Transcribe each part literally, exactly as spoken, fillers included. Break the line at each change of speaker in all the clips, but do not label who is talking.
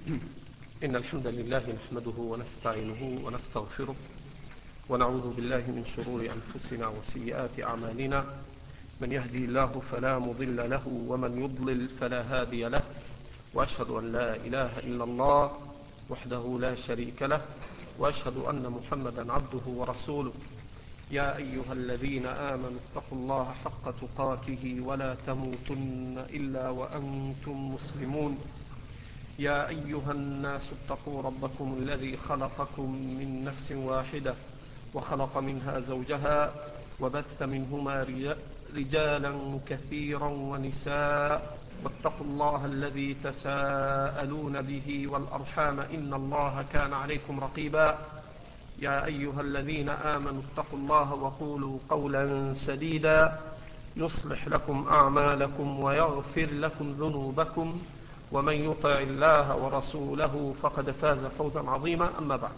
إن الحمد لله نحمده ونستعينه ونستغفره ونعوذ بالله من شرور أنفسنا وسيئات أعمالنا. من يهدي الله فلا مضل له ومن يضلل فلا هادي له، وأشهد أن لا إله إلا الله وحده لا شريك له، وأشهد أن محمدا عبده ورسوله. يا أيها الذين آمنوا اتقوا الله حق تقاته ولا تموتن إلا وأنتم مسلمون. يا أيها الناس اتقوا ربكم الذي خلقكم من نفس واحدة وخلق منها زوجها وبث منهما رجالا كثيرا ونساء، واتقوا الله الذي تساءلون به والأرحام إن الله كان عليكم رقيبا. يا أيها الذين آمنوا اتقوا الله وقولوا قولا سديدا يصلح لكم أعمالكم ويغفر لكم ذنوبكم، ومن يطع الله ورسوله فقد فاز فوزا عظيما. أما بعد،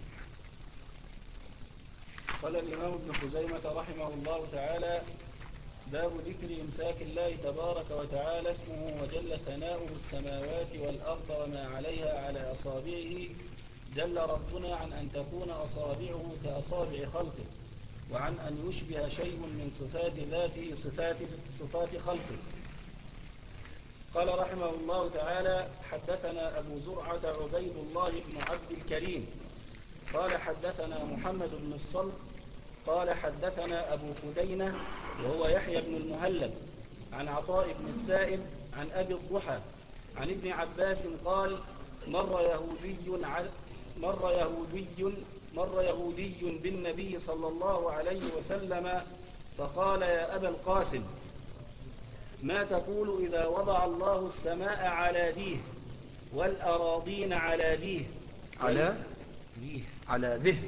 قال الإمام ابن خزيمة رحمه الله تعالى: باب ذكر إمساك الله تبارك وتعالى اسمه وجل ثناؤه السماوات والأرض وما عليها على أصابعه. جل ربنا عن أن تكون أصابعه كأصابع خلقه، وعن أن يشبه شيء من صفات ذاته صفات, صفات خلقه. قال رحمه الله تعالى: حدثنا أبو زرعة عبيد الله بن عبد الكريم قال حدثنا محمد بن الصلت قال حدثنا أبو فدينة وهو يحيى بن المهلب عن عطاء بن السائب عن أبي الضحى عن ابن عباس قال: مر يهودي مر يهودي مر يهودي بالنبي صلى الله عليه وسلم فقال: يا أبا القاسم، ما تقول إذا وضع الله السماء على ديه والأراضين على ديه
على
ديه
على ذه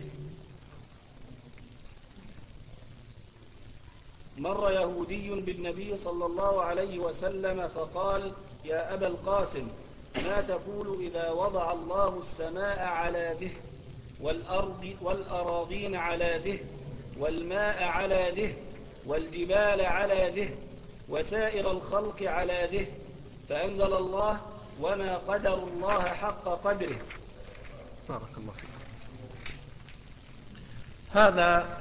مر يهودي بالنبي صلى الله عليه وسلم فقال: يا أبا القاسم، ما تقول إذا وضع الله السماء على ذه والأرض والأراضين على ذه والماء على ذه والجبال على ذه وسائر الخلق على ذه؟ فأنزل الله: وما قدر الله حق قدره.
بارك الله فيك. هذا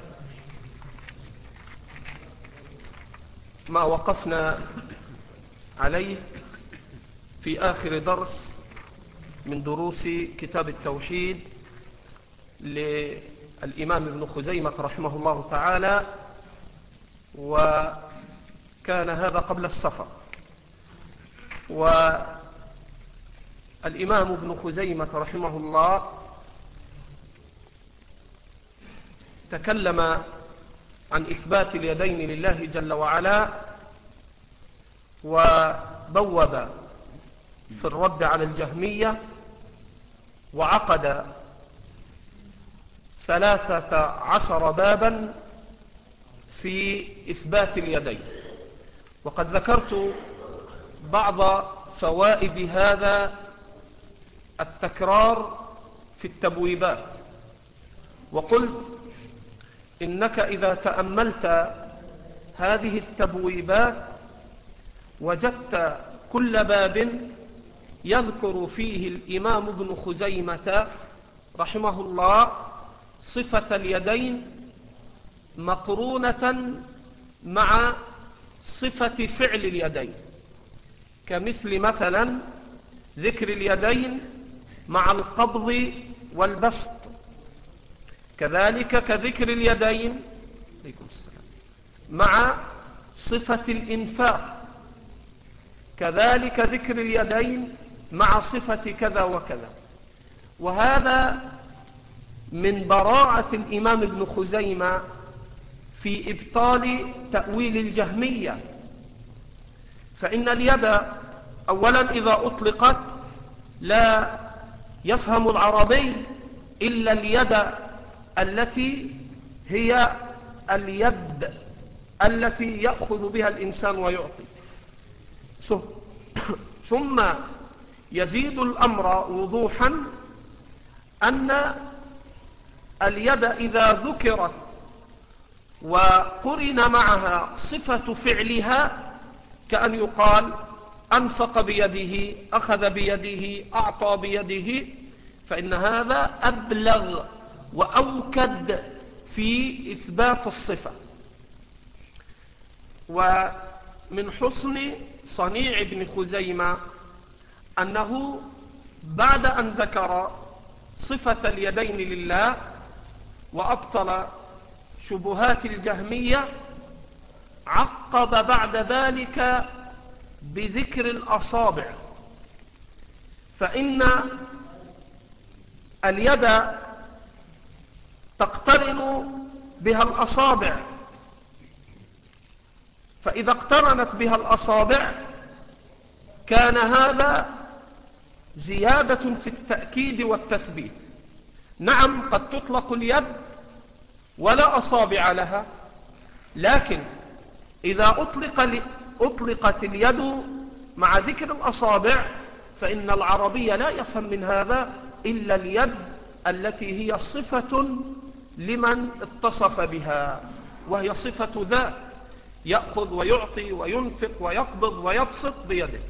ما وقفنا عليه في آخر درس من دروس كتاب التوحيد للإمام ابن خزيمة رحمه الله تعالى، وكان هذا قبل السفر. والإمام ابن خزيمة رحمه الله تكلم عن إثبات اليدين لله جل وعلا، وبوب في الرد على الجهمية، وعقد ثلاثة عشر بابا في إثبات اليدين. وقد ذكرت بعض فوائد هذا التكرار في التبويبات، وقلت إنك إذا تأملت هذه التبويبات وجدت كل باب يذكر فيه الإمام ابن خزيمة رحمه الله صفة اليدين مقرونة مع صفة فعل اليدين، كمثل مثلا ذكر اليدين مع القبض والبسط، كذلك كذكر اليدين مع صفة الإنفاق، كذلك ذكر اليدين مع صفة كذا وكذا. وهذا من براعة الإمام ابن خزيمة في إبطال تأويل الجهمية. فإن اليد أولا إذا أطلقت لا يفهم العربي إلا اليد التي هي اليد التي يأخذ بها الإنسان ويعطي. ثم يزيد الأمر وضوحا أن اليد إذا ذكرت وقرن معها صفة فعلها كأن يقال أنفق بيده، أخذ بيده، أعطى بيده، فإن هذا أبلغ وأوكد في إثبات الصفة. ومن حسن صنيع ابن خزيمة أنه بعد أن ذكر صفة اليدين لله وأبطل شبهات الجهمية، عقب بعد ذلك بذكر الأصابع، فإن اليد تقترن بها الأصابع، فإذا اقترنت بها الأصابع كان هذا زيادة في التأكيد والتثبيت. نعم، قد تطلق اليد ولا أصابع لها، لكن إذا أطلق أطلقت اليد مع ذكر الأصابع فإن العربي لا يفهم من هذا إلا اليد التي هي صفة لمن اتصف بها، وهي صفة ذات، يأخذ ويعطي وينفق ويقبض ويبسط بيده.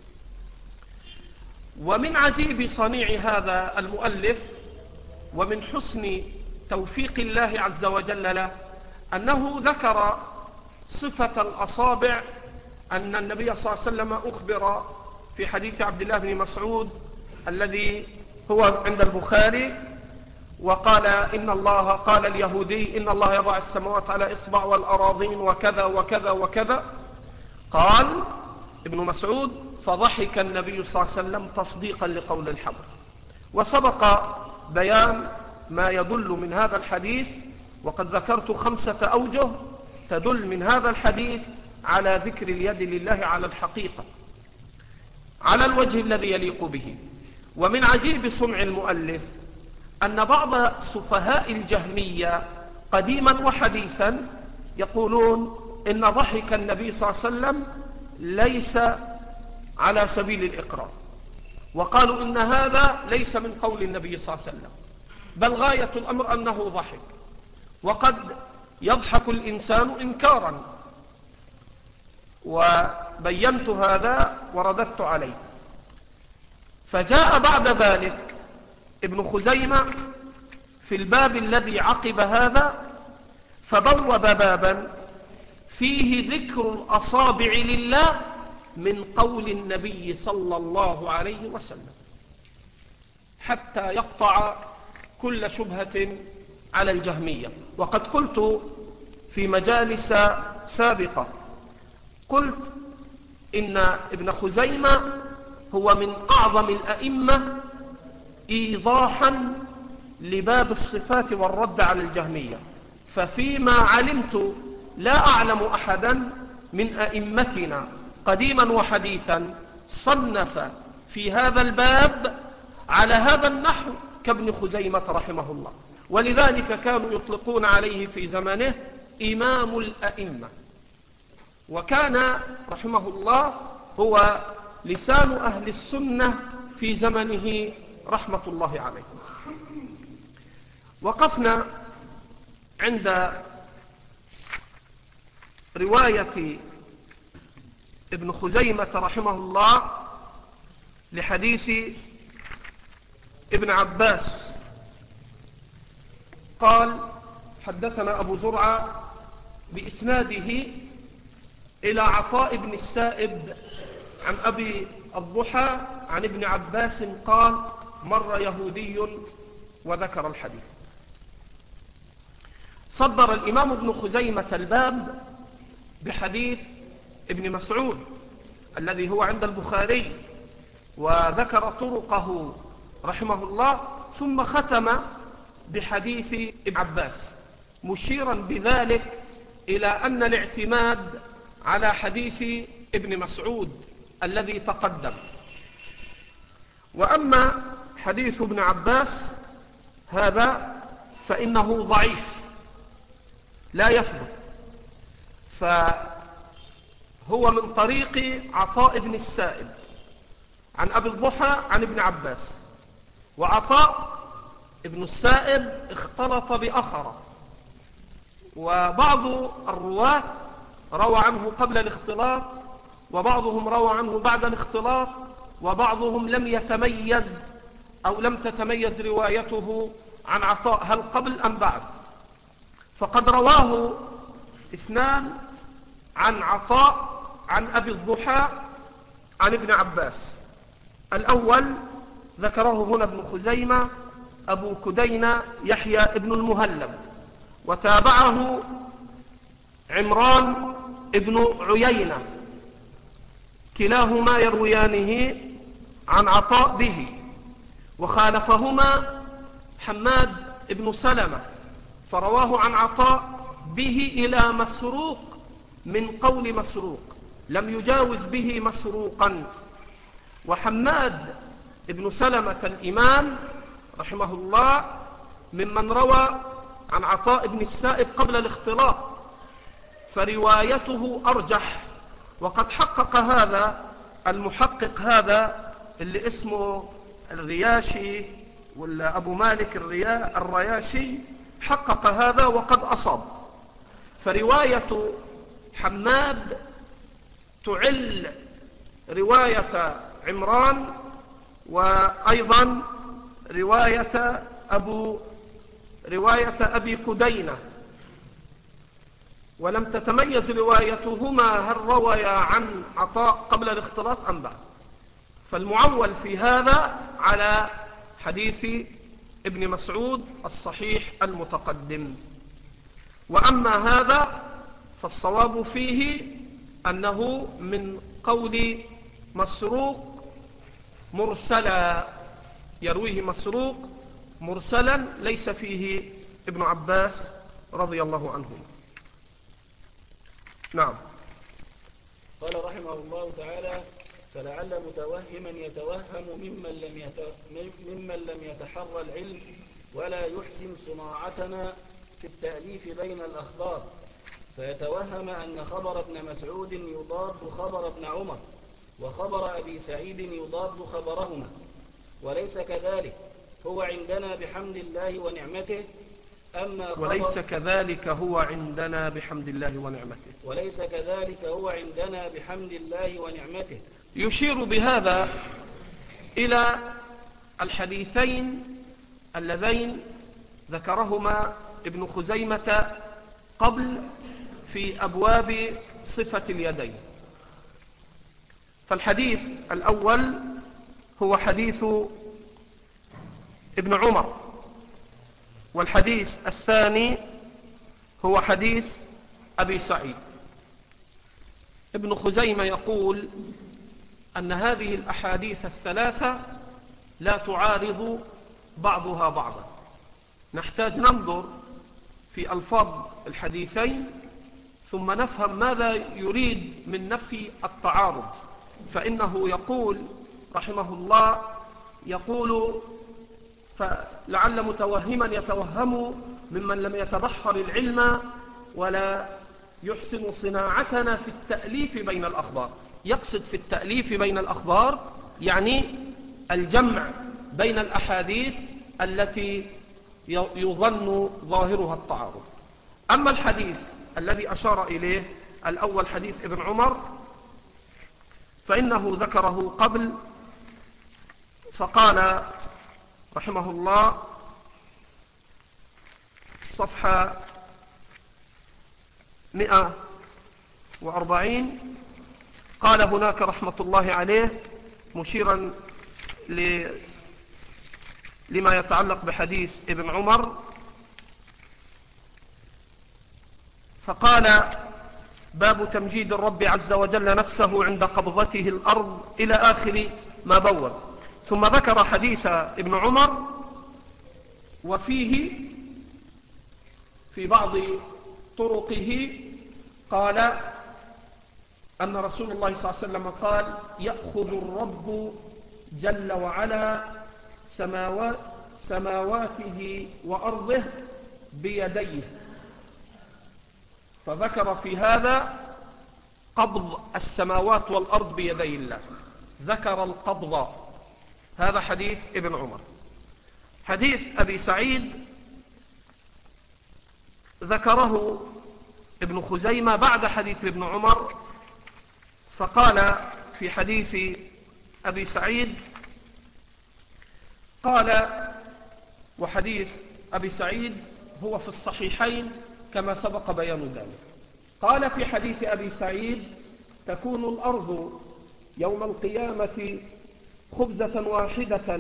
ومن عجيب صنيع هذا المؤلف ومن حسن توفيق الله عز وجل له أنه ذكر صفة الأصابع، أن النبي صلى الله عليه وسلم أخبر في حديث عبد الله بن مسعود الذي هو عند البخاري، وقال إن الله قال اليهودي إن الله يضع السماوات على إصبع والأراضين وكذا وكذا وكذا. قال ابن مسعود فضحك النبي صلى الله عليه وسلم تصديقا لقول الحبر. وسبق بيان ما يدل من هذا الحديث، وقد ذكرت خمسة أوجه تدل من هذا الحديث على ذكر اليد لله على الحقيقة على الوجه الذي يليق به. ومن عجيب صنع المؤلف أن بعض سفهاء الجهمية قديما وحديثا يقولون إن ضحك النبي صلى الله عليه وسلم ليس على سبيل الإقرار، وقالوا إن هذا ليس من قول النبي صلى الله عليه وسلم، بل غاية الأمر أنه ضحك، وقد يضحك الإنسان إنكارا، وبينت هذا ورددت عليه. فجاء بعد ذلك ابن خزيمة في الباب الذي عقب هذا فبوب بابا فيه ذكر الأصابع لله من قول النبي صلى الله عليه وسلم، حتى يقطع كل شبهة على الجهمية. وقد قلت في مجالس سابقة، قلت إن ابن خزيمة هو من أعظم الأئمة إيضاحا لباب الصفات والرد على الجهمية، ففيما علمت لا أعلم أحدا من أئمتنا قديما وحديثا صنف في هذا الباب على هذا النحو كابن خزيمة رحمه الله، ولذلك كانوا يطلقون عليه في زمانه إمام الأئمة، وكان رحمه الله هو لسان أهل السنة في زمنه رحمة الله عليه. وقفنا عند رواية ابن خزيمة رحمه الله لحديث ابن عباس قال حدثنا أبو زرعة بإسناده إلى عطاء بن السائب عن أبي الضحى عن ابن عباس قال مر يهودي وذكر الحديث. صدر الإمام ابن خزيمة الباب بحديث ابن مسعود الذي هو عند البخاري، وذكر طرقه رحمه الله، ثم ختم بحديث ابن عباس مشيرا بذلك إلى أن الاعتماد على حديث ابن مسعود الذي تقدم. وأما حديث ابن عباس هذا فإنه ضعيف لا يثبت، فهو من طريق عطاء بن السائب عن أبي الضحى عن ابن عباس، وعطاء ابن السائب اختلط بأخر، وبعض الرواة روى عنه قبل الاختلاط وبعضهم روى عنه بعد الاختلاط، وبعضهم لم يتميز أو لم تتميز روايته عن عطاء هل قبل أم بعد. فقد رواه اثنان عن عطاء عن أبي الضحى عن ابن عباس. الأول ذكره هنا ابن خزيمة أبو كدينة يحيى ابن المهلب، وتابعه عمران ابن عيينة، كلاهما يرويانه عن عطاء به. وخالفهما حماد ابن سلمة فرواه عن عطاء به إلى مسروق من قول مسروق، لم يجاوز به مسروقا. وحماد ابن سلمة الإمام رحمه الله ممن روى عن عطاء بن السائب قبل الاختلاط، فروايته أرجح. وقد حقق هذا المحقق هذا اللي اسمه الرياشي ولا أبو مالك الرياشي، حقق هذا وقد أصاب. فرواية حماد تعل رواية عمران، وأيضا رواية أبو رواية أبي كدينة، ولم تتميز روايتهما هل رويا عن عطاء قبل الاختلاط أم بعد. فالمعول في هذا على حديث ابن مسعود الصحيح المتقدم. وأما هذا فالصواب فيه أنه من قول مسروق مرسلا، يرويه مسروق مرسلا ليس فيه ابن عباس رضي الله عنه. نعم.
قال رحمه الله تعالى: فلعل متوهما يتوهم ممن لم يت... ممن لم يتحرى العلم ولا يحسن صناعتنا في التأليف بين الأخبار، فيتوهم أن خبر ابن مسعود يضاد خبر ابن عمر، وخبر أبي سعيد يضاد خبرهما، وليس كذلك هو عندنا بحمد الله ونعمته. أما
وليس كذلك هو عندنا بحمد الله ونعمته
وليس كذلك هو عندنا بحمد الله ونعمته.
يشير بهذا إلى الحديثين اللذين ذكرهما ابن خزيمة قبل في أبواب صفة اليدين. فالحديث الأول هو حديث ابن عمر، والحديث الثاني هو حديث أبي سعيد. ابن خزيمة يقول أن هذه الأحاديث الثلاثة لا تعارض بعضها بعضا. نحتاج ننظر في ألفاظ الحديثين ثم نفهم ماذا يريد من نفي التعارض. فإنه يقول رحمه الله، يقول فلعل متوهما يتوهم ممن لم يتبحر العلم ولا يحسن صناعتنا في التأليف بين الأخبار. يقصد في التأليف بين الأخبار يعني الجمع بين الأحاديث التي يظن ظاهرها التعارض. أما الحديث الذي أشار إليه الأول حديث ابن عمر فإنه ذكره قبل، فقال رحمه الله صفحة مئة وأربعين، قال هناك رحمة الله عليه مشيرا ل... لما يتعلق بحديث ابن عمر، فقال: باب تمجيد الرب عز وجل نفسه عند قبضته الأرض إلى آخر ما بور. ثم ذكر حديث ابن عمر، وفيه في بعض طرقه قال أن رسول الله صلى الله عليه وسلم قال: يأخذ الرب جل وعلا سماوات سماواته وأرضه بيديه. فذكر في هذا قبض السماوات والأرض بيدي الله، ذكر القبض. هذا حديث ابن عمر. حديث أبي سعيد ذكره ابن خزيمة بعد حديث ابن عمر، فقال في حديث أبي سعيد، قال وحديث أبي سعيد هو في الصحيحين كما سبق بيان ذلك. قال في حديث أبي سعيد: تكون الأرض يوم القيامة خبزة واحدة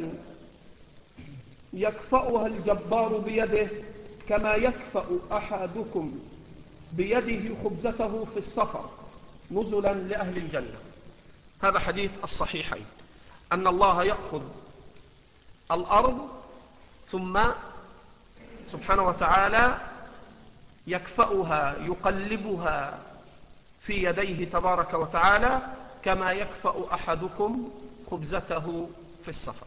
يكفأها الجبار بيده كما يكفأ أحدكم بيده خبزته في السفر نزلا لأهل الجنة. هذا حديث الصحيحين، أن الله يأخذ الأرض ثم سبحانه وتعالى يكفأها يقلبها في يديه تبارك وتعالى كما يكفأ أحدكم خبزته في السفر.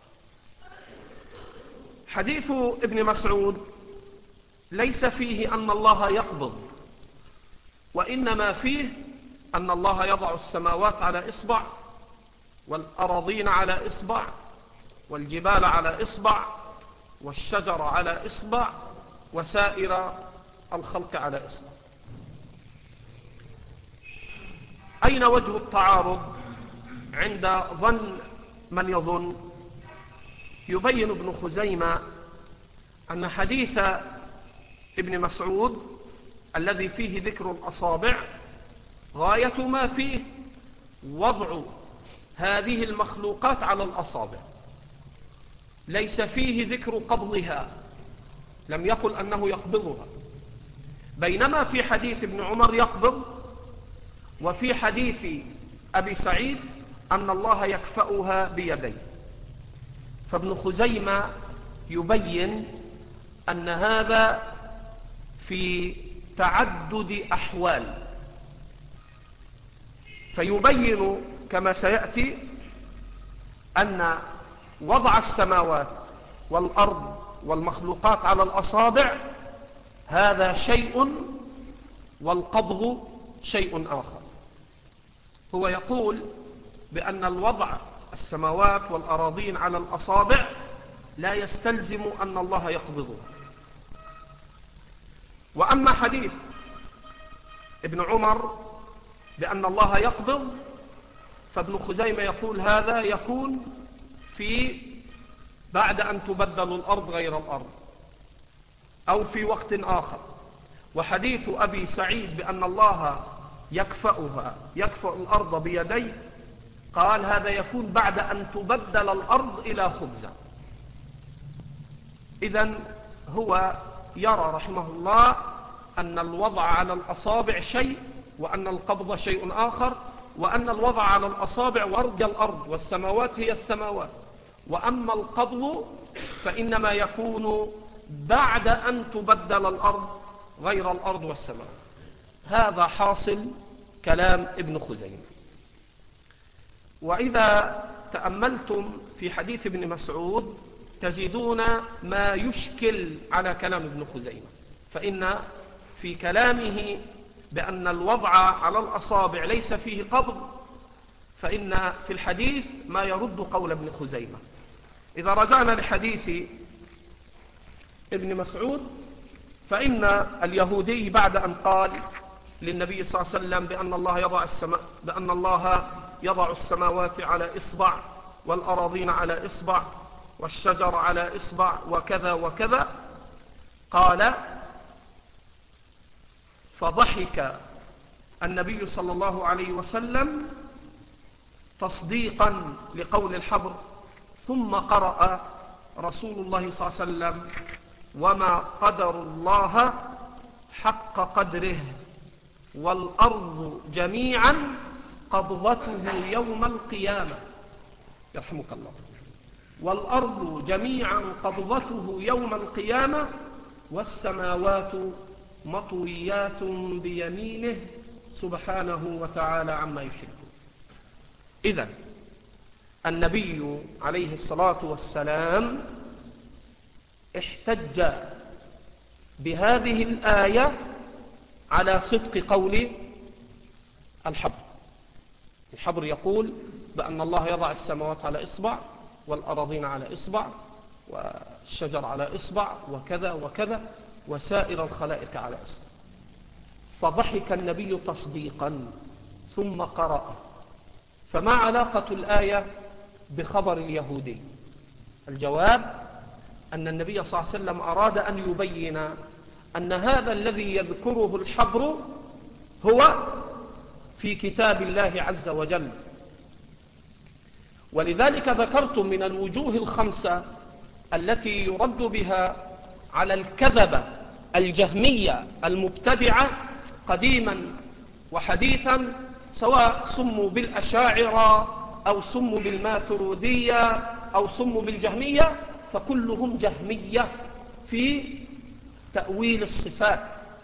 حديث ابن مسعود ليس فيه أن الله يقبض، وإنما فيه أن الله يضع السماوات على إصبع والأراضين على إصبع والجبال على إصبع والشجر على إصبع وسائر الخلق على إصبع. أين وجه التعارض عند ظن من يظن؟ يبين ابن خزيمة أن حديث ابن مسعود الذي فيه ذكر الأصابع غاية ما فيه وضع هذه المخلوقات على الأصابع، ليس فيه ذكر قبضها، لم يقل أنه يقبضها، بينما في حديث ابن عمر يقبض، وفي حديث أبي سعيد أن الله يكفأها بيديه. فابن خزيمة يبين أن هذا في تعدد أحوال، فيبين كما سيأتي أن وضع السماوات والأرض والمخلوقات على الأصابع هذا شيء، والقبض شيء آخر. هو يقول بأن الوضع السماوات والأراضين على الأصابع لا يستلزم أن الله يقبضها. وأما حديث ابن عمر بأن الله يقبض، فابن خزيمة يقول هذا يكون في بعد أن تبدل الأرض غير الأرض أو في وقت آخر. وحديث أبي سعيد بأن الله يكفأها يكفأ الأرض بيديه، قال هذا يكون بعد أن تبدل الأرض إلى خبزة. إذن هو يرى رحمه الله أن الوضع على الأصابع شيء، وأن القبض شيء آخر، وأن الوضع على الأصابع وأرض الأرض والسماوات هي السماوات، وأما القبض فإنما يكون بعد أن تبدل الأرض غير الأرض والسماوات. هذا حاصل كلام ابن خزيمة. وإذا تأملتم في حديث ابن مسعود تجدون ما يشكل على كلام ابن خزيمة، فإن في كلامه بأن الوضع على الأصابع ليس فيه قبض، فإن في الحديث ما يرد قول ابن خزيمة. إذا رجعنا لحديث ابن مسعود فإن اليهودي بعد أن قال للنبي صلى الله عليه وسلم بأن الله يضع السماء بأن الله يضع السماوات على إصبع والأراضين على إصبع والشجر على إصبع وكذا وكذا، قال فضحك النبي صلى الله عليه وسلم تصديقا لقول الحبر، ثم قرأ رسول الله صلى الله عليه وسلم وما قدر الله حق قدره والأرض جميعا قبضته يوم القيامة، يرحمك الله، والأرض جميعا قبضته يوم القيامة والسماوات مطويات بيمينه سبحانه وتعالى عما يشركون. إذن النبي عليه الصلاة والسلام احتج بهذه الآية على صدق قول الحبر. الحبر يقول بأن الله يضع السماوات على إصبع والأراضين على إصبع والشجر على إصبع وكذا وكذا وسائر الخلائق على إصبع. فضحك النبي تصديقا ثم قرأ فما علاقة الآية بخبر اليهودي؟ الجواب أن النبي صلى الله عليه وسلم أراد أن يبين أن هذا الذي يذكره الحبر هو في كتاب الله عز وجل. ولذلك ذكرت من الوجوه الخمسة التي يرد بها على الكذبة الجهمية المبتدعة قديما وحديثا، سواء سموا بالأشاعرة أو سموا بالماترودية أو سموا بالجهمية، فكلهم جهمية في تأويل الصفات.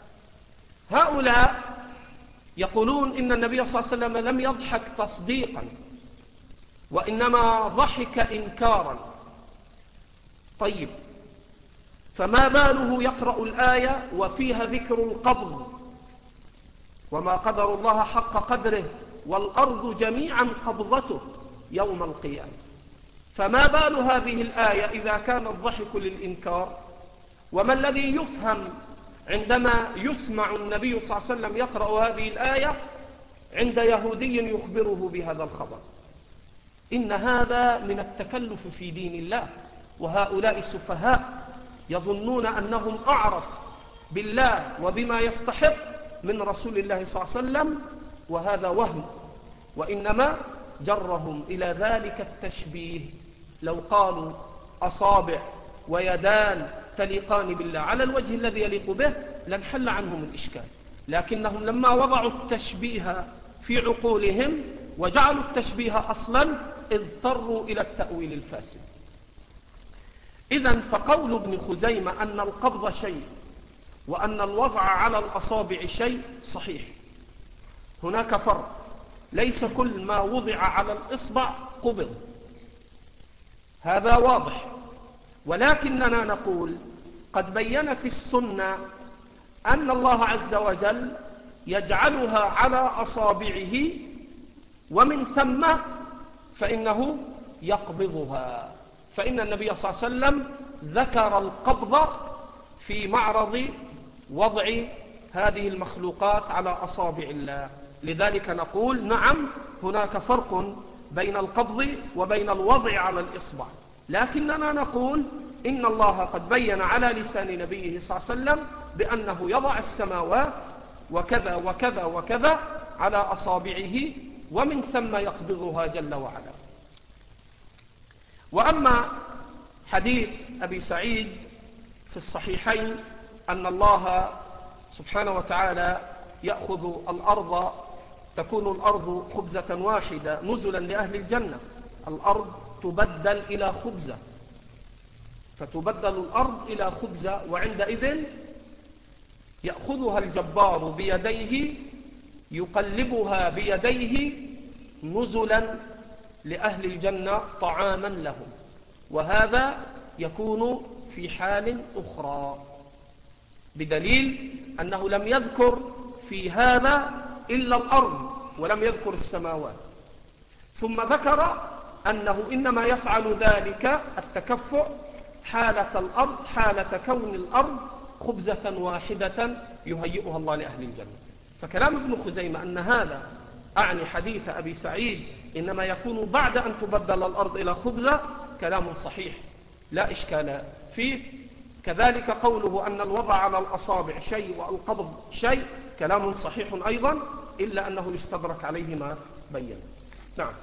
هؤلاء يقولون إن النبي صلى الله عليه وسلم لم يضحك تصديقا وإنما ضحك إنكارا. طيب، فما باله يقرأ الآية وفيها ذكر القبض وما قدر الله حق قدره والأرض جميعا قبضته يوم القيامة؟ فما بال هذه الآية إذا كان الضحك للإنكار؟ وما الذي يفهم عندما يسمع النبي صلى الله عليه وسلم يقرأ هذه الآية عند يهودي يخبره بهذا الخبر؟ إن هذا من التكلف في دين الله، وهؤلاء سفهاء يظنون أنهم أعرف بالله وبما يستحق من رسول الله صلى الله عليه وسلم، وهذا وهم، وإنما جرهم إلى ذلك التشبيه. لو قالوا أصابع ويدان تليقان بالله على الوجه الذي يليق به لانحل عنهم الإشكال، لكنهم لما وضعوا التشبيه في عقولهم وجعلوا التشبيه أصلا اضطروا إلى التأويل الفاسد. إذن فقول ابن خزيمة أن القبض شيء وأن الوضع على الأصابع شيء صحيح. هناك فرق، ليس كل ما وضع على الإصبع قبض، هذا واضح، ولكننا نقول قد بينت السنة أن الله عز وجل يجعلها على أصابعه ومن ثم فإنه يقبضها. فإن النبي صلى الله عليه وسلم ذكر القبض في معرض وضع هذه المخلوقات على أصابع الله. لذلك نقول نعم، هناك فرق بين القبض وبين الوضع على الإصبع، لكننا نقول إن الله قد بين على لسان نبيه صلى الله عليه وسلم بأنه يضع السماوات وكذا وكذا وكذا على أصابعه ومن ثم يقبضها جل وعلا. وأما حديث أبي سعيد في الصحيحين أن الله سبحانه وتعالى يأخذ الأرض، تكون الأرض خبزة واحدة نزلا لأهل الجنة، الأرض تبدل إلى خبزة، فتبدل الأرض إلى خبزة، وعندئذ يأخذها الجبار بيديه يقلبها بيديه نزلا لأهل الجنة طعاما لهم. وهذا يكون في حال أخرى، بدليل أنه لم يذكر في هذا إلا الأرض ولم يذكر السماوات، ثم ذكر أنه إنما يفعل ذلك التكفؤ حالة الأرض، حالة كون الأرض خبزة واحدة يهيئها الله لأهل الجنة. فكلام ابن خزيمة أن هذا أعني حديث أبي سعيد إنما يكون بعد أن تبدل الأرض إلى خبزة كلام صحيح لا إشكال فيه. كذلك قوله أن الوضع على الأصابع شيء والقبض شيء كلام صحيح أيضا، إلا أنه يستدرك عليه ما بين. نعم.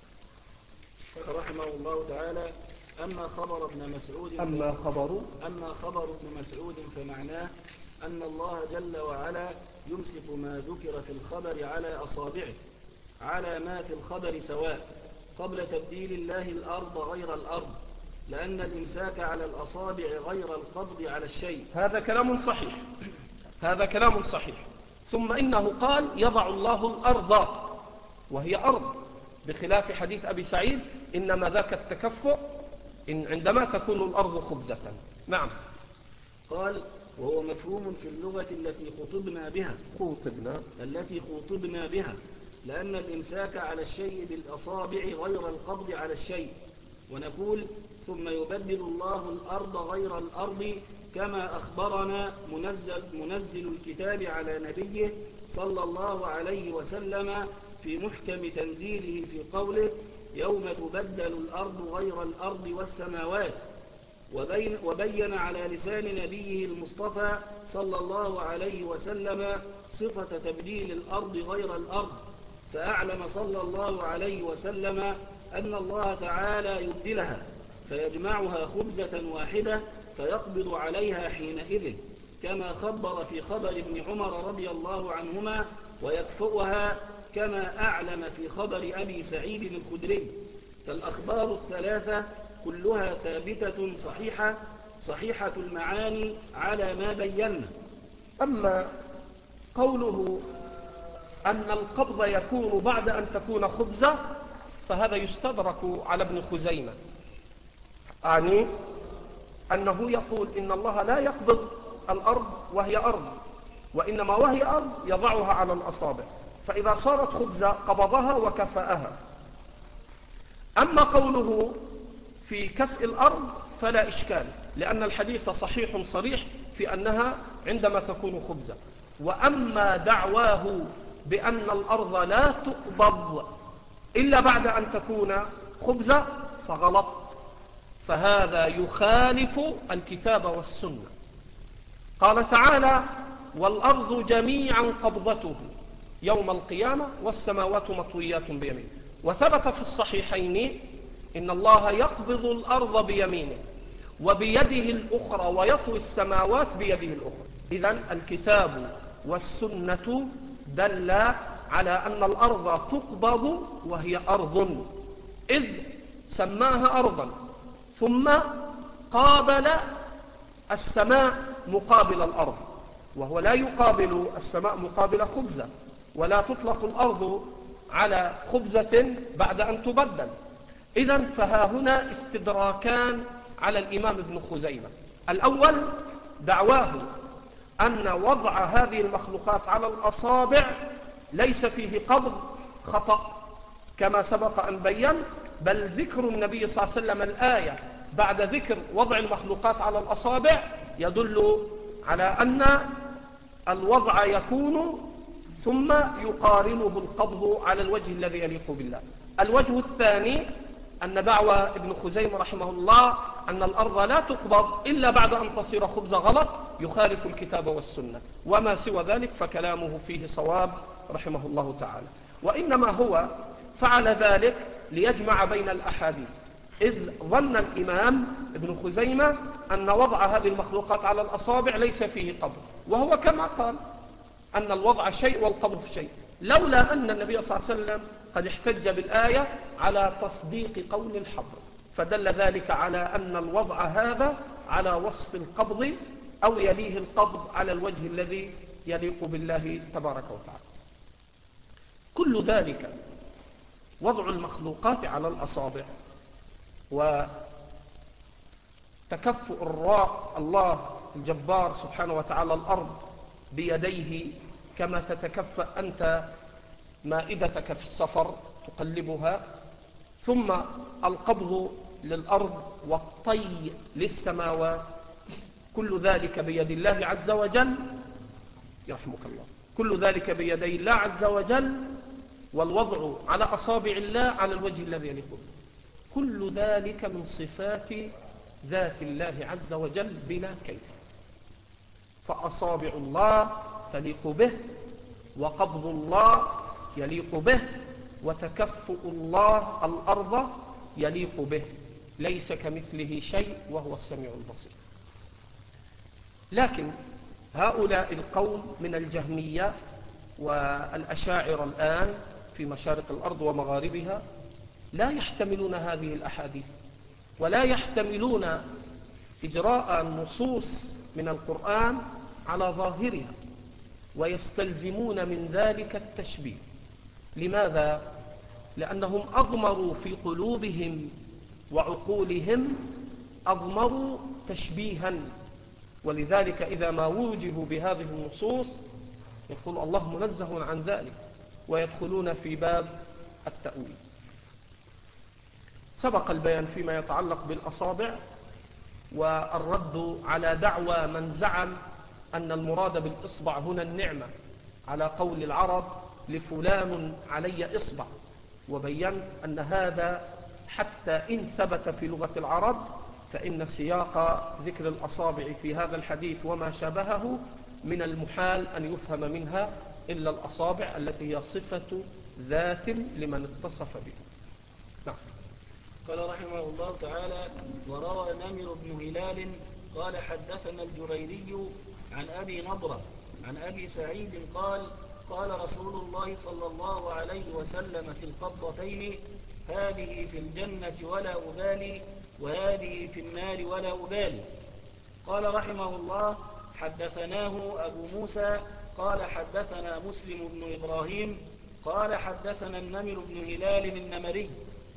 رحمه الله تعالى: أما خبر ابن مسعود
أما خبر
أما خبر ابن مسعود فمعناه أن الله جل وعلا يمسك ما ذكر في الخبر على أصابعه على ما في الخبر سواء، قبل تبديل الله الأرض غير الأرض، لأن الإمساك على الأصابع غير القبض على الشيء.
هذا كلام صحيح، هذا كلام صحيح. ثم إنه قال يضع الله الأرض وهي أرض، بخلاف حديث أبي سعيد إنما ذاك التكفؤ إن عندما تكون الأرض خبزة. نعم.
قال: وهو مفهوم في اللغة التي خطبنا بها
خوطبنا
التي خوطبنا بها لأن الإمساك على الشيء بالأصابع غير القبض على الشيء. ونقول: ثم يبدل الله الأرض غير الأرض كما أخبرنا منزل, منزل الكتاب على نبيه صلى الله عليه وسلم في محكم تنزيله في قوله يوم تبدل الأرض غير الأرض والسماوات، وبين, وبين على لسان نبيه المصطفى صلى الله عليه وسلم صفة تبديل الأرض غير الأرض، فأعلم صلى الله عليه وسلم أن الله تعالى يبدلها فيجمعها خبزة واحدة فيقبض عليها حينئذ، كما خبر في خبر ابن عمر رضي الله عنهما، ويكفؤها كما أعلم في خبر أبي سعيد الخدري. فالأخبار الثلاثة كلها ثابتة صحيحة صحيحة المعاني على ما بينا.
أما قوله أن القبض يكون بعد أن تكون خبزة فهذا يستدرك على ابن خزيمة، يعني أنه يقول إن الله لا يقبض الأرض وهي أرض، وإنما وهي أرض يضعها على الأصابع، فإذا صارت خبزة قبضها وكفأها. أما قوله في كفء الأرض فلا إشكال، لأن الحديث صحيح صريح في أنها عندما تكون خبزة. وأما دعواه بأن الأرض لا تقبض إلا بعد أن تكون خبزة فغلط، فهذا يخالف الكتاب والسنة. قال تعالى والأرض جميعا قبضته يوم القيامة والسماوات مطويات بيمينه، وثبت في الصحيحين إن الله يقبض الأرض بيمينه وبيده الأخرى ويطوي السماوات بيده الأخرى. إذن الكتاب والسنة دل على أن الأرض تقبض وهي أرض، إذ سماها أرضا ثم قابل السماء مقابل الأرض، وهو لا يقابل السماء مقابل خبزة، ولا تطلق الأرض على خبزة بعد أن تبدل. إذن فها هنا استدراكان على الإمام ابن خزيمة. الأول دعواه أن وضع هذه المخلوقات على الأصابع ليس فيه قبض خطأ كما سبق أن بين، بل ذكر النبي صلى الله عليه وسلم الآية بعد ذكر وضع المخلوقات على الأصابع يدل على أن الوضع يكون ثم يقارنه القبض على الوجه الذي يليق بالله. الوجه الثاني أن دعوى ابن خزيمة رحمه الله أن الأرض لا تقبض إلا بعد أن تصير خبز غلط، يخالف الكتاب والسنة، وما سوى ذلك فكلامه فيه صواب رحمه الله تعالى. وإنما هو فعل ذلك ليجمع بين الأحاديث، إذ ظن الإمام ابن خزيمة أن وضع هذه المخلوقات على الأصابع ليس فيه قبض، وهو كما قال أن الوضع شيء والقبض شيء، لولا أن النبي صلى الله عليه وسلم قد احتج بالآية على تصديق قول الحبر، فدل ذلك على أن الوضع هذا على وصف القبض أو يليه القبض على الوجه الذي يليق بالله تبارك وتعالى. كل ذلك وضع المخلوقات على الأصابع وتكفؤ الراء الله الجبار سبحانه وتعالى الأرض بيديه كما تتكفأ أنت مائدتك في السفر تقلبها، ثم القبض للأرض والطي للسماوات، كل ذلك بيد الله عز وجل يرحمك الله، كل ذلك بيدي الله عز وجل، والوضع على أصابع الله على الوجه الذي يليق به، كل ذلك من صفات ذات الله عز وجل بلا كيف. فأصابع الله تليق به، وقبض الله يليق به، وتكفؤ الله الأرض يليق به، ليس كمثله شيء وهو السميع البصير. لكن هؤلاء القوم من الجهمية والأشاعرة الآن في مشارق الأرض ومغاربها لا يحتملون هذه الأحاديث، ولا يحتملون إجراء النصوص من القرآن على ظاهرها، ويستلزمون من ذلك التشبيه. لماذا؟ لأنهم أضمروا في قلوبهم وعقولهم أضمروا تشبيها، ولذلك إذا ما وجهوا بهذه النصوص يقول الله منزه عن ذلك، ويدخلون في باب التأويل. سبق البيان فيما يتعلق بالأصابع، والرد على دعوى من زعم أن المراد بالإصبع هنا النعمة على قول العرب لفلان علي إصبع، وبينت أن هذا حتى إن ثبت في لغة العرب فإن سياق ذكر الأصابع في هذا الحديث وما شابهه من المحال أن يفهم منها إلا الأصابع التي هي صفة ذات لمن اتصف به. نعم.
قال رحمه الله تعالى: وروى نمر بن هلال قال حدثنا الجريري عن أبي نضرة عن أبي سعيد قال: قال رسول الله صلى الله عليه وسلم في القبضتين: هذه في الجنة ولا أبالي، وهذه في النار ولا أبالي. قال رحمه الله: حدثناه أبو موسى قال حدثنا مسلم بن إبراهيم قال حدثنا النمر بن هلال النمري.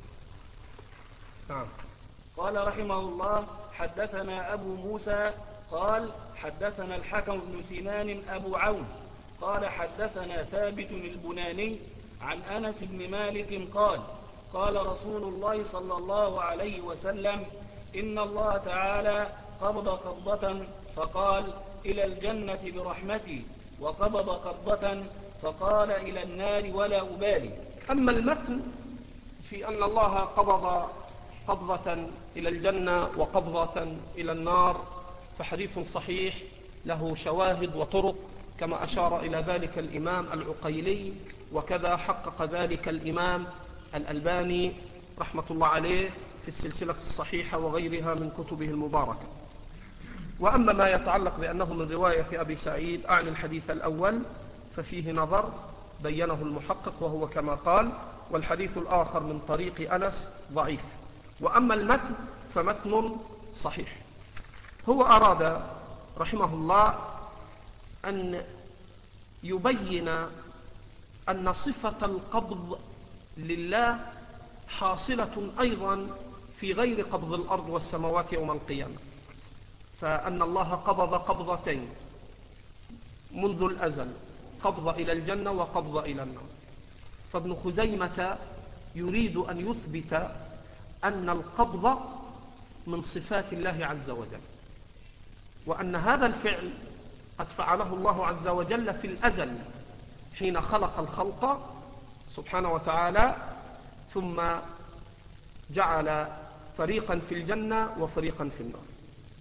نعم.
قال رحمه الله: حدثنا أبو موسى قال حدثنا الحكم بن سنان أبو عون قال حدثنا ثابت البناني عن أنس بن مالك قال: قال رسول الله صلى الله عليه وسلم: إن الله تعالى قبض قبضة فقال: إلى الجنة برحمتي، وقبض قبضة فقال: إلى النار ولا أبالي.
أما المتن في أن الله قبض قبضة إلى الجنة وقبضة إلى النار فحديث صحيح له شواهد وطرق، كما أشار إلى ذلك الإمام العقيلي، وكذا حقق ذلك الإمام الألباني رحمة الله عليه في السلسلة الصحيحة وغيرها من كتبه المباركة. وأما ما يتعلق بأنه من رواية أبي سعيد أعني الحديث الأول ففيه نظر بينه المحقق وهو كما قال، والحديث الآخر من طريق أنس ضعيف. وأما المتن فمتن صحيح. هو أراد رحمه الله أن يبين أن صفة القبض لله حاصلة أيضا في غير قبض الأرض والسماوات يوم القيامة، فأن الله قبض قبضتين منذ الأزل، قبض إلى الجنة وقبض إلى النار. فابن خزيمة يريد أن يثبت أن القبض من صفات الله عز وجل، وأن هذا الفعل قد فعله الله عز وجل في الأزل حين خلق الخلق سبحانه وتعالى، ثم جعل فريقا في الجنة وفريقا في النار.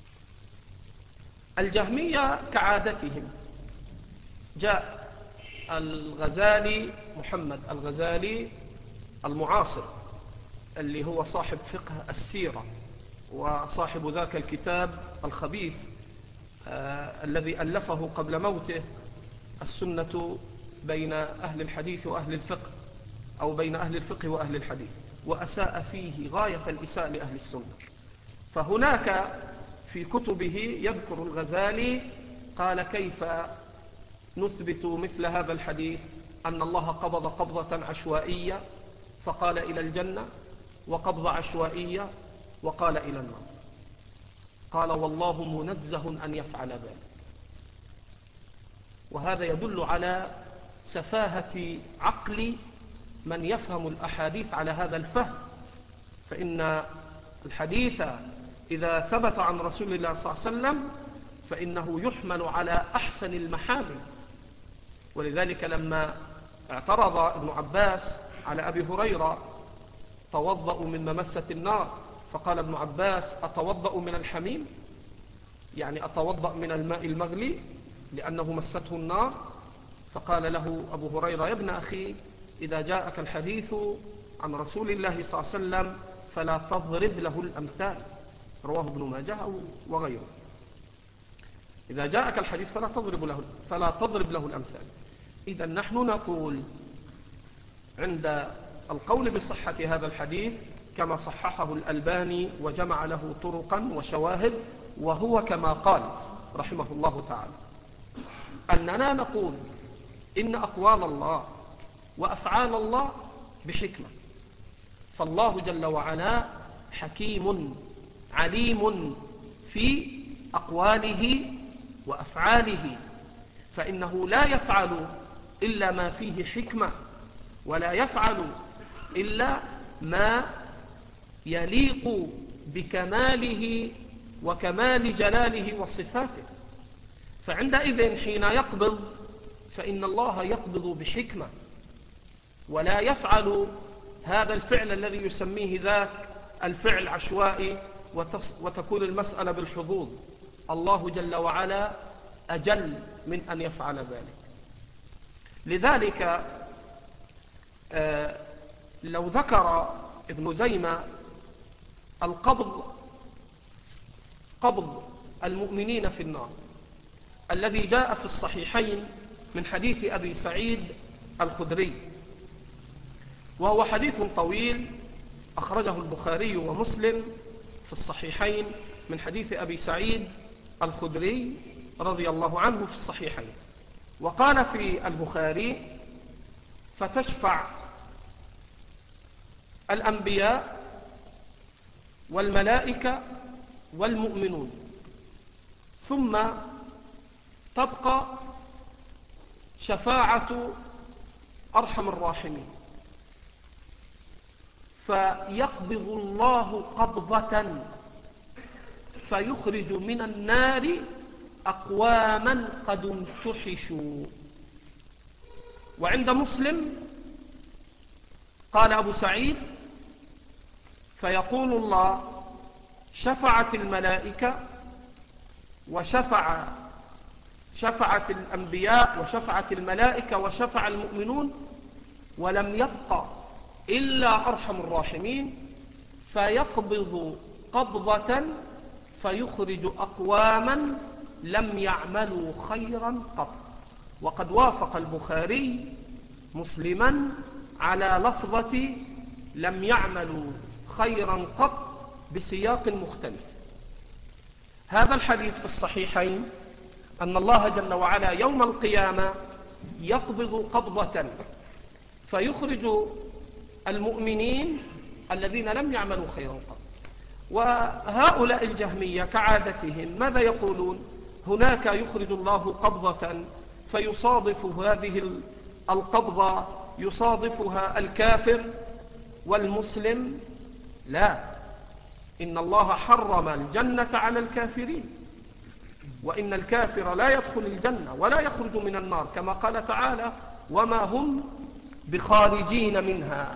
الجهمية كعادتهم جاء الغزالي محمد الغزالي المعاصر اللي هو صاحب فقه السيرة وصاحب ذاك الكتاب الخبيث آه الذي ألفه قبل موته، السنة بين أهل الحديث وأهل الفقه، أو بين أهل الفقه وأهل الحديث، وأساء فيه غاية الإساءة لأهل السنة. فهناك في كتبه يذكر الغزالي قال: كيف نثبت مثل هذا الحديث أن الله قبض قبضة عشوائية فقال إلى الجنة، وقبض عشوائية وقال إلى النار؟ قال: والله منزه أن يفعل ذلك. وهذا يدل على سفاهة عقل من يفهم الأحاديث على هذا الفهم، فإن الحديث إذا ثبت عن رسول الله صلى الله عليه وسلم فإنه يحمل على أحسن المحامل. ولذلك لما اعترض ابن عباس على أبي هريرة: توضأ من ممسة النار، فقال ابن عباس: أتوضأ من الحميم؟ يعني أتوضأ من الماء المغلي لأنه مسته النار؟ فقال له أبو هريرة: يا ابن أخي، إذا جاءك الحديث عن رسول الله صلى الله عليه وسلم فلا تضرب له الأمثال. رواه ابن ماجه وغيره. إذا جاءك الحديث فلا تضرب له فلا تضرب له الأمثال. إذا نحن نقول عند القول بصحة هذا الحديث كما صححه الألباني وجمع له طرقا وشواهد، وهو كما قال رحمه الله تعالى، أننا نقول إن أقوال الله وأفعال الله بحكمة، فالله جل وعلا حكيم عليم في أقواله وأفعاله، فإنه لا يفعل إلا ما فيه حكمة، ولا يفعل إلا ما يليق بكماله وكمال جلاله وصفاته. فعندئذ حين يقبض فإن الله يقبض بحكمة، ولا يفعل هذا الفعل الذي يسميه ذاك الفعل عشوائي وتكون المسألة بالحظوظ. الله جل وعلا أجل من أن يفعل ذلك. لذلك لو ذكر ابن خزيمة القبض قبض المؤمنين في النار الذي جاء في الصحيحين من حديث أبي سعيد الخدري، وهو حديث طويل أخرجه البخاري ومسلم في الصحيحين من حديث أبي سعيد الخدري رضي الله عنه في الصحيحين. وقال في البخاري: فتشفع الأنبياء والملائكة والمؤمنون، ثم تبقى شفاعة أرحم الراحمين، فيقبض الله قبضة فيخرج من النار أقواما قد امتحشوا. وعند مسلم قال أبو سعيد: فيقول الله: شفعت الملائكة وشفع شفعت الأنبياء وشفعت الملائكة وشفع المؤمنون، ولم يبق إلا أرحم الراحمين، فيقبض قبضة فيخرج أقواما لم يعملوا خيرا قط. وقد وافق البخاري مسلما على لفظة لم يعملوا خيرا قط بسياق مختلف. هذا الحديث في الصحيحين أن الله جل وعلا يوم القيامة يقبض قبضة فيخرج المؤمنين الذين لم يعملوا خيرا قط. وهؤلاء الجهمية كعادتهم ماذا يقولون؟ هناك يخرج الله قبضة فيصادف هذه القبضة يصادفها الكافر والمسلم. لا، إن الله حرم الجنة على الكافرين، وإن الكافر لا يدخل الجنة ولا يخرج من النار، كما قال تعالى: وما هم بخارجين منها.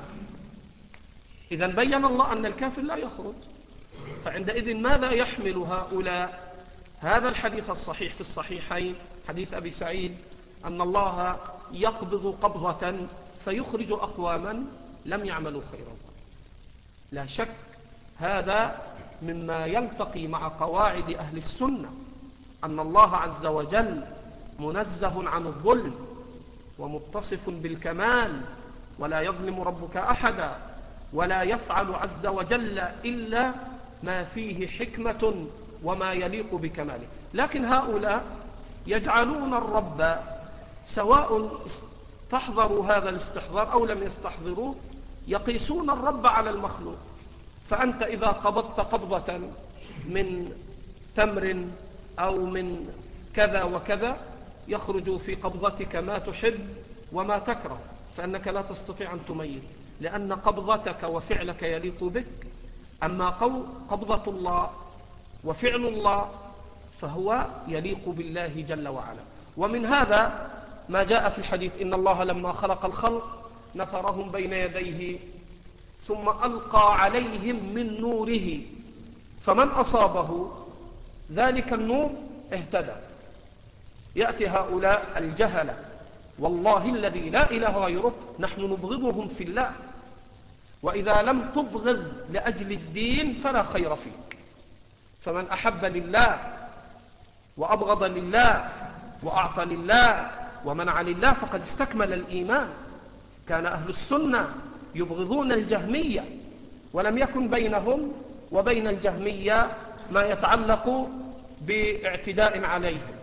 إذن بين الله أن الكافر لا يخرج. فعندئذ ماذا يحمل هؤلاء هذا الحديث الصحيح في الصحيحين حديث أبي سعيد أن الله يقبض قبضة فيخرج أقواما لم يعملوا خيرا؟ لا شك هذا مما يلتقي مع قواعد أهل السنة، أن الله عز وجل منزه عن الظلم ومتصف بالكمال، ولا يظلم ربك أحدا، ولا يفعل عز وجل إلا ما فيه حكمة وما يليق بكماله. لكن هؤلاء يجعلون الرب سواء استحضروا هذا الاستحضار أو لم يستحضروه، يقيسون الرب على المخلوق. فأنت إذا قبضت قبضة من تمر أو من كذا وكذا يخرج في قبضتك ما تحب وما تكره، فأنك لا تستطيع أن تميز، لأن قبضتك وفعلك يليق بك. أما قبضة الله وفعل الله فهو يليق بالله جل وعلا. ومن هذا ما جاء في الحديث: إن الله لما خلق الخلق نثرهم بين يديه ثم ألقى عليهم من نوره، فمن أصابه ذلك النور اهتدى. يأتي هؤلاء الجهلة والله الذي لا إله غيره نحن نبغضهم في الله، وإذا لم تبغض لأجل الدين فلا خير فيك. فمن أحب لله وأبغض لله وأعطى لله ومنع لله فقد استكمل الإيمان. كان أهل السنة يبغضون الجهمية، ولم يكن بينهم وبين الجهمية ما يتعلق باعتداء عليهم،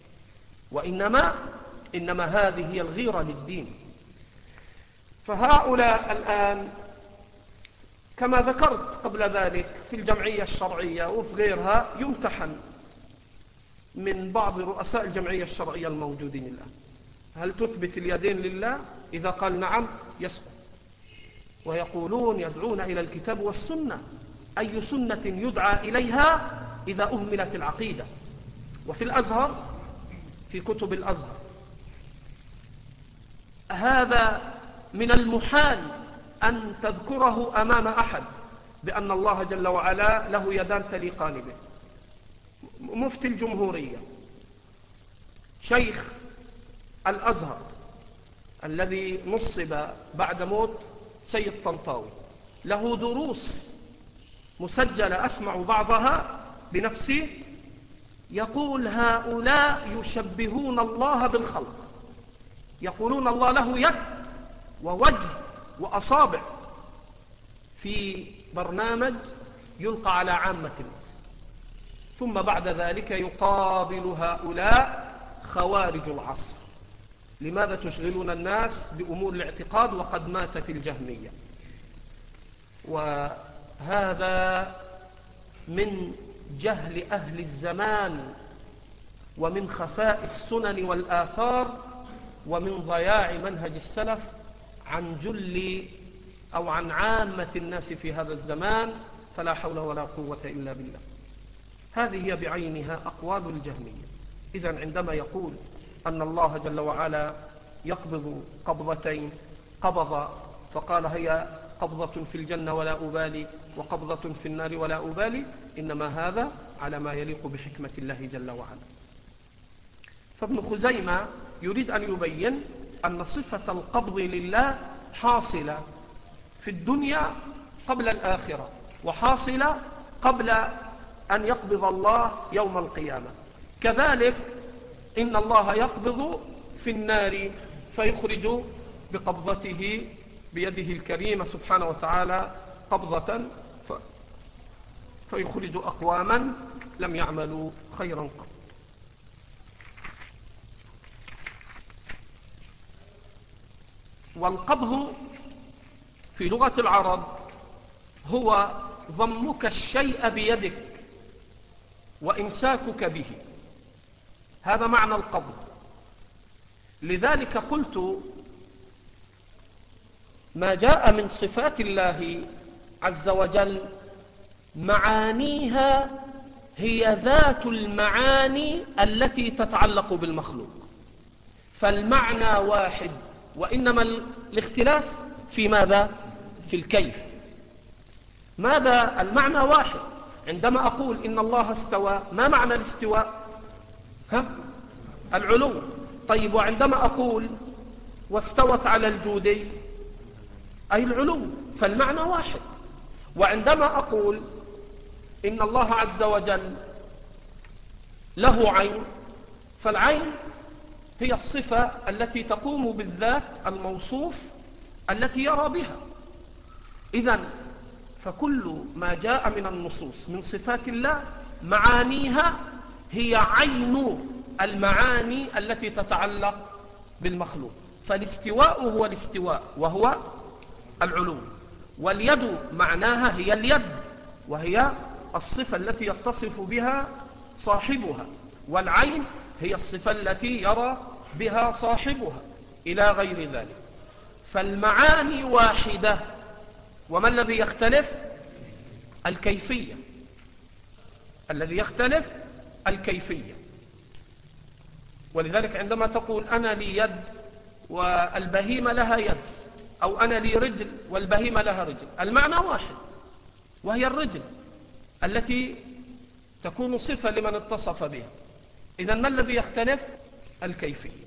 وإنما إنما هذه هي الغيرة للدين. فهؤلاء الآن كما ذكرت قبل ذلك في الجمعية الشرعية وفي غيرها يمتحن من بعض رؤساء الجمعية الشرعية الموجودين الآن: هل تثبت اليدين لله؟ إذا قال نعم يسقط. ويقولون يدعون إلى الكتاب والسنة، أي سنة يدعى إليها إذا أهملت العقيدة. وفي الأزهر في كتب الأزهر هذا من المحال أن تذكره أمام أحد بأن الله جل وعلا له يدان تليقان به. مفتي الجمهورية شيخ الأزهر الذي نصب بعد موت سيد طنطاوي له دروس مسجلة أسمع بعضها بنفسي، يقول هؤلاء يشبهون الله بالخلق، يقولون الله له يد ووجه وأصابع في برنامج يلقى على عامة الناس، ثم بعد ذلك يقابل هؤلاء خوارج العصر. لماذا تشغلون الناس بأمور الاعتقاد وقد ماتت الجهمية؟ وهذا من جهل أهل الزمان ومن خفاء السنن والآثار ومن ضياع منهج السلف عن جل أو عن عامة الناس في هذا الزمان، فلا حول ولا قوة إلا بالله. هذه هي بعينها أقوال الجهمية. إذن عندما يقول أن الله جل وعلا يقبض قبضتين، قبض فقال هي قبضة في الجنة ولا أبالي وقبضة في النار ولا أبالي، إنما هذا على ما يليق بحكمة الله جل وعلا. فابن خزيمة يريد أن يبين أن صفة القبض لله حاصلة في الدنيا قبل الآخرة، وحاصلة قبل أن يقبض الله يوم القيامة. كذلك إن الله يقبض في النار فيخرج بقبضته بيده الكريمة سبحانه وتعالى قبضة فيخرج أقواما لم يعملوا خيرا قط. والقبض في لغة العرب هو ضمك الشيء بيدك وإمساكك به، هذا معنى القبض. لذلك قلت ما جاء من صفات الله عز وجل معانيها هي ذات المعاني التي تتعلق بالمخلوق، فالمعنى واحد، وإنما الاختلاف في ماذا؟ في الكيف. ماذا؟ المعنى واحد. عندما أقول إن الله استوى، ما معنى الاستواء؟ ها؟ العلو. طيب، وعندما أقول واستوت على الجودي أي العلو، فالمعنى واحد. وعندما أقول إن الله عز وجل له عين، فالعين هي الصفة التي تقوم بالذات الموصوف التي يرى بها. إذن فكل ما جاء من النصوص من صفات الله معانيها هي عين المعاني التي تتعلق بالمخلوق. فالاستواء هو الاستواء وهو العلو، واليد معناها هي اليد وهي الصفة التي يتصف بها صاحبها، والعين هي الصفة التي يرى بها صاحبها إلى غير ذلك. فالمعاني واحدة، وما الذي يختلف؟ الكيفية. الذي يختلف الكيفية. ولذلك عندما تقول أنا لي يد والبهيمة لها يد، أو أنا لي رجل والبهيمة لها رجل، المعنى واحد، وهي الرجل التي تكون صفة لمن اتصف بها. إذن ما الذي يختلف؟ الكيفية.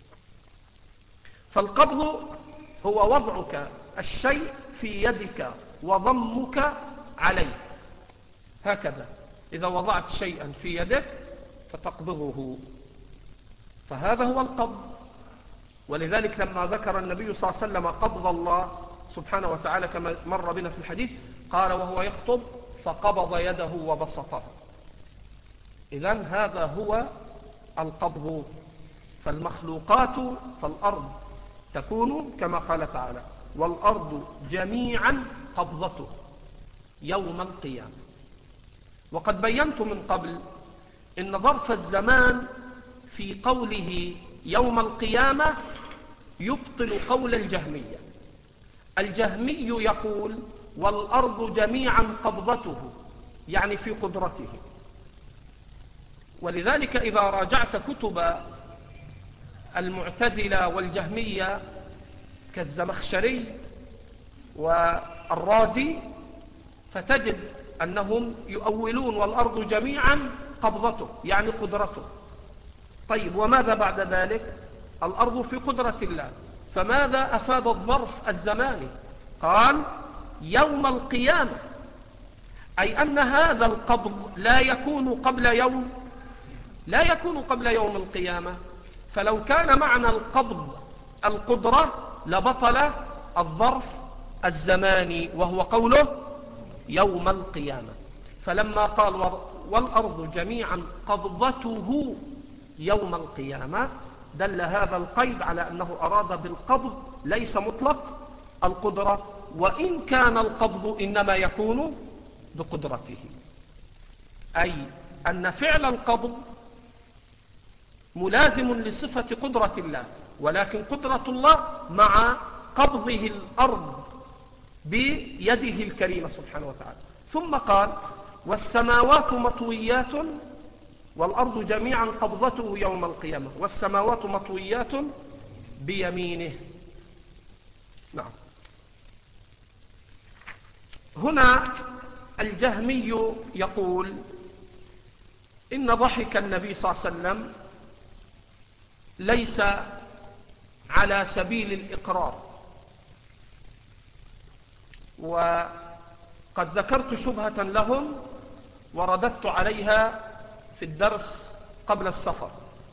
فالقبض هو وضعك الشيء في يدك وضمك عليه، هكذا. إذا وضعت شيئا في يدك فتقبضه، فهذا هو القبض. ولذلك لما ذكر النبي صلى الله عليه وسلم قبض الله سبحانه وتعالى كما مر بنا في الحديث، قال وهو يخطب فقبض يده وبسطها. إذن هذا هو القبض. فالمخلوقات فالأرض تكون كما قال تعالى والأرض جميعا قبضته يوم القيامة. وقد بينت من قبل إن ظرف الزمان في قوله يوم القيامة يبطل قول الجهمية. الجهمي يقول والأرض جميعا قبضته، يعني في قدرته. ولذلك إذا راجعت كتب المعتزلة والجهمية كالزمخشري والرازي فتجد أنهم يؤولون والأرض جميعا قبضته يعني قدرته. طيب وماذا بعد ذلك؟ الأرض في قدرة الله، فماذا أفاد الظرف الزماني؟ قال يوم القيامة، أي أن هذا القبض لا يكون قبل يوم لا يكون قبل يوم القيامة. فلو كان معنى القبض القدرة لبطل الظرف الزماني وهو قوله يوم القيامة. فلما قال والأرض جميعا قبضته يوم القيامة دل هذا القيد على أنه أراد بالقبض ليس مطلق القدرة، وإن كان القبض إنما يكون بقدرته، أي أن فعل القبض ملازم لصفة قدرة الله، ولكن قدرة الله مع قبضه الأرض بيده الكريمة سبحانه وتعالى. ثم قال والسماوات مطويات والأرض جميعا قبضته يوم القيامة، والسماوات مطويات بيمينه. نعم. هنا الجهمي يقول إن ضحك النبي صلى الله عليه وسلم ليس على سبيل الإقرار، وقد ذكرت شبهة لهم ورددت عليها في الدرس قبل السفر.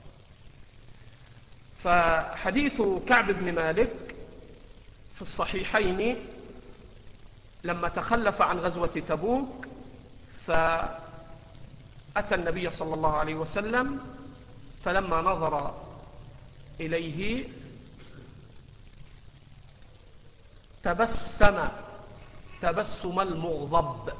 فحديث كعب بن مالك في الصحيحين لما تخلف عن غزوة تبوك فأتى النبي صلى الله عليه وسلم، فلما نظر إليه تبسم تبسم المغضب،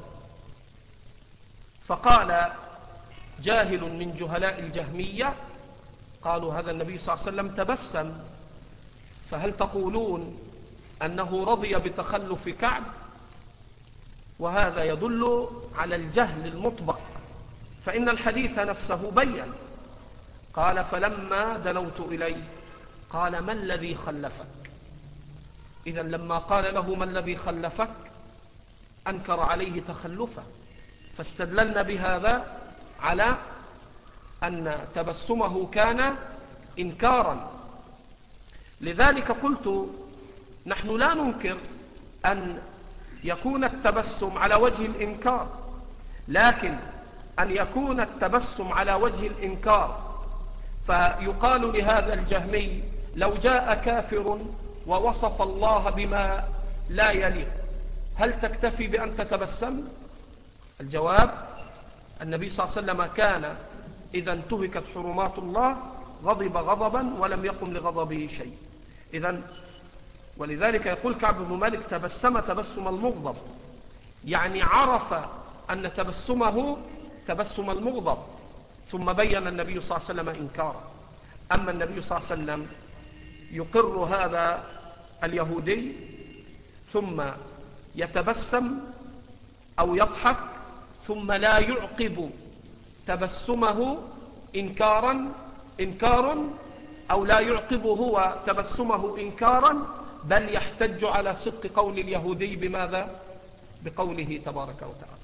فقال جاهل من جهلاء الجهمية قالوا هذا النبي صلى الله عليه وسلم تبسم، فهل تقولون أنه رضي بتخلف كعب؟ وهذا يدل على الجهل المطبق، فإن الحديث نفسه بين. قال فلما دنوت إليه قال ما الذي خلفك؟ إذن لما قال له ما الذي خلفك أنكر عليه تخلفه، فاستدللنا بهذا على أن تبسمه كان إنكارا. لذلك قلت نحن لا ننكر أن يكون التبسم على وجه الإنكار، لكن أن يكون التبسم على وجه الإنكار فيقال لهذا الجهمي لو جاء كافر ووصف الله بما لا يليق هل تكتفي بأن تتبسم؟ الجواب النبي صلى الله عليه وسلم كان إذا انتهكت حرمات الله غضب غضبا ولم يقم لغضبه شيء. إذن ولذلك يقول كعب بن مالك تبسم تبسم المغضب، يعني عرف أن تبسمه تبسم المغضب، ثم بين النبي صلى الله عليه وسلم إنكاره. أما النبي صلى الله عليه وسلم يقر هذا اليهودي ثم يتبسم أو يضحك ثم لا يعقب تبسمه إنكارا إنكار أو لا يعقب هو تبسمه إنكارا، بل يحتج على صدق قول اليهودي بماذا؟ بقوله تبارك وتعالى.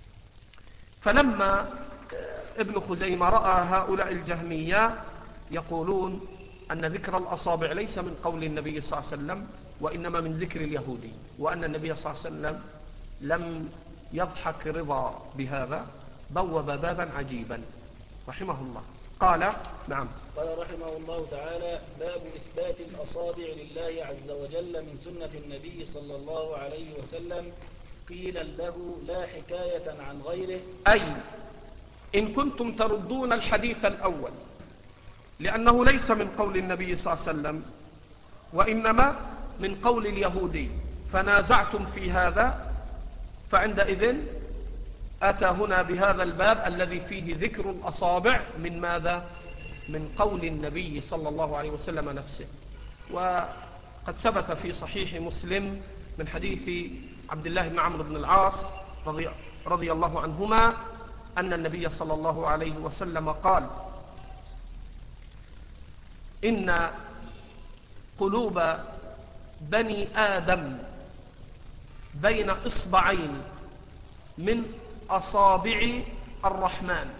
فلما ابن خزيمة رأى هؤلاء الجهمية يقولون أن ذكر الأصابع ليس من قول النبي صلى الله عليه وسلم وإنما من ذكر اليهودي، وأن النبي صلى الله عليه وسلم لم يضحك رضا بهذا، بوب بابا عجيبا رحمه الله. قال نعم.
قال رحمه الله تعالى باب إثبات الأصابع لله عز وجل من سنة النبي صلى الله عليه وسلم. قيل له لا حكاية عن غيره،
أي إن كنتم تردون الحديث الأول لأنه ليس من قول النبي صلى الله عليه وسلم وإنما من قول اليهودي فنازعتم في هذا، فعندئذ أتى هنا بهذا الباب الذي فيه ذكر الأصابع من ماذا؟ من قول النبي صلى الله عليه وسلم نفسه. وقد ثبت في صحيح مسلم من حديث عبد الله بن عمرو بن العاص رضي, رضي الله عنهما أن النبي صلى الله عليه وسلم قال إن قلوب بني آدم بين إصبعين من أصابع الرحمن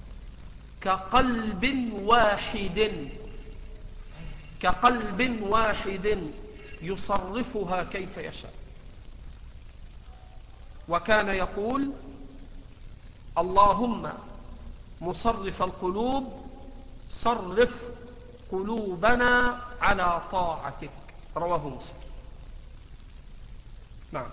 كقلب واحد كقلب واحد يصرفها كيف يشاء. وكان يقول اللهم مصرف القلوب صرف قلوبنا على طاعتك. رواه مسلم. نعم.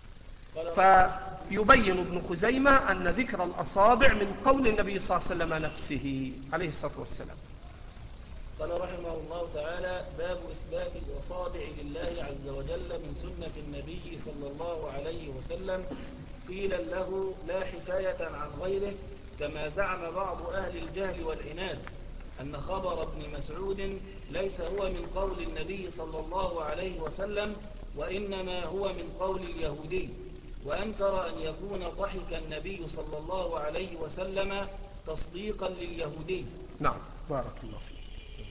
فيبين ابن خزيمة أن ذكر الأصابع من قول النبي صلى الله عليه وسلم نفسه عليه الصلاة والسلام.
قال رحمه الله تعالى: باب إثبات الأصابع لله عز وجل من سنة النبي صلى الله عليه وسلم، قيل له لا حكاية عن غيره، كما زعم بعض أهل الجهل والعناد أن خبر ابن مسعود ليس هو من قول النبي صلى الله عليه وسلم، وإنما هو من قول اليهودي، وأنكر أن يكون ضحك النبي صلى الله عليه وسلم تصديقا لليهودي.
نعم، بارك الله فيك.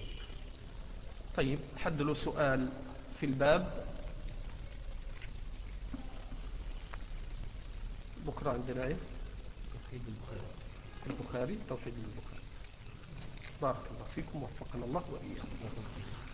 طيب، حد له سؤال في الباب؟ بكرة عندنا ايه؟ توحيد البخاري. البخاري توحيد البخاري. بارك الله فيكم، وفقنا الله وإياكم.